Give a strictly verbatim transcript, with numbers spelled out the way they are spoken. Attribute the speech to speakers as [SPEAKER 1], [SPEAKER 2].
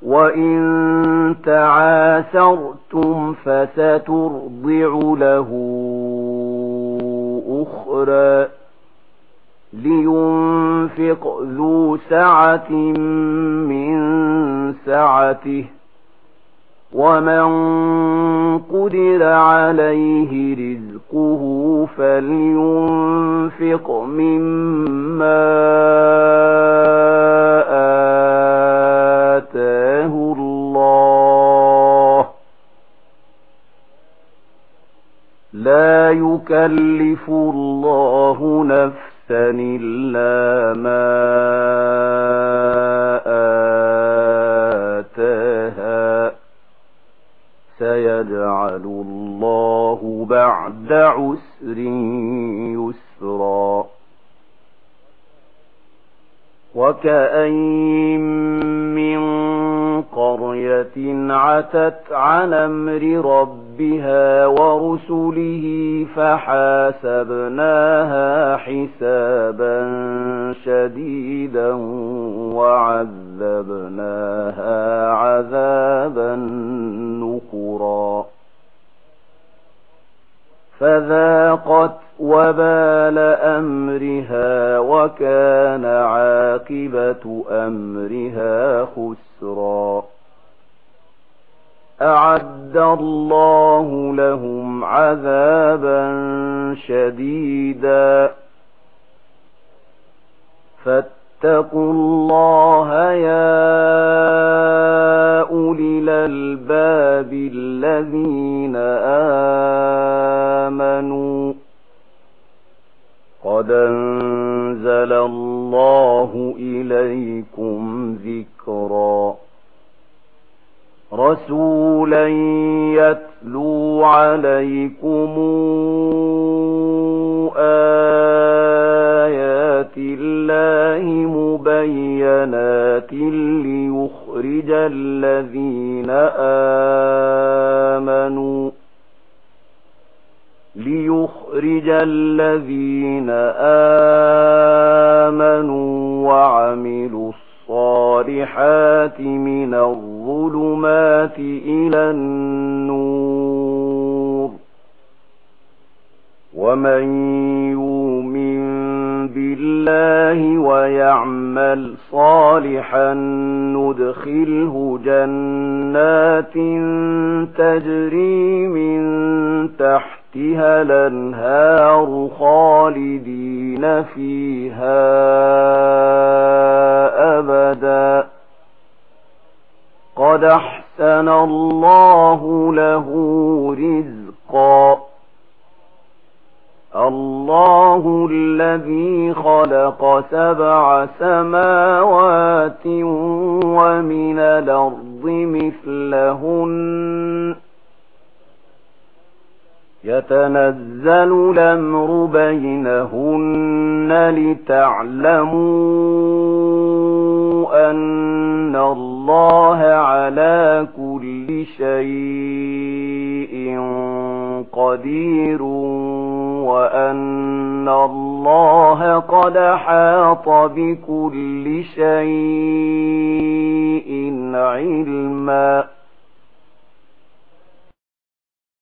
[SPEAKER 1] وإن تعاسرتم فسترضع له أخرى لينفق ذو سعة من سعته ومن قدر عليه رزقه فلينفق مما آتاه الله لا يكلف الله نفسا إلا ما آتاها سيجعل الله بعد عسر يسرا وكأين من قرية عتت عن أمر ربها ورسله فحاسبناها حسابا شديدا وعذبناها عذابا نكرا فذاقت وبال أمرها وكان عاقبة أمرها خسرا أعد الله لهم عذابا شديدا فاتقوا الله يا أولي الألباب الذين آمنوا قد أنزل الله إليكم ذكرا رسولا يتلو عليكم آيات الله مبينات ليخرج الذين آمنوا ليخرج الذين آمنوا وعملوا الصالحات من الظلمات إلى النور ومن يؤمن بالله ويعمل صالحا ندخله جنات تجري من تحتها الأنهار خالدين فيها أبدا قد أحسن الله له رزقا الله الذي خلق سبع سماوات ومن الأرض مثلهن يتنزل الأمر بينهن لتعلموا أن الله على كل شيء قدير وأن الله قد أحاط بكل شيء علما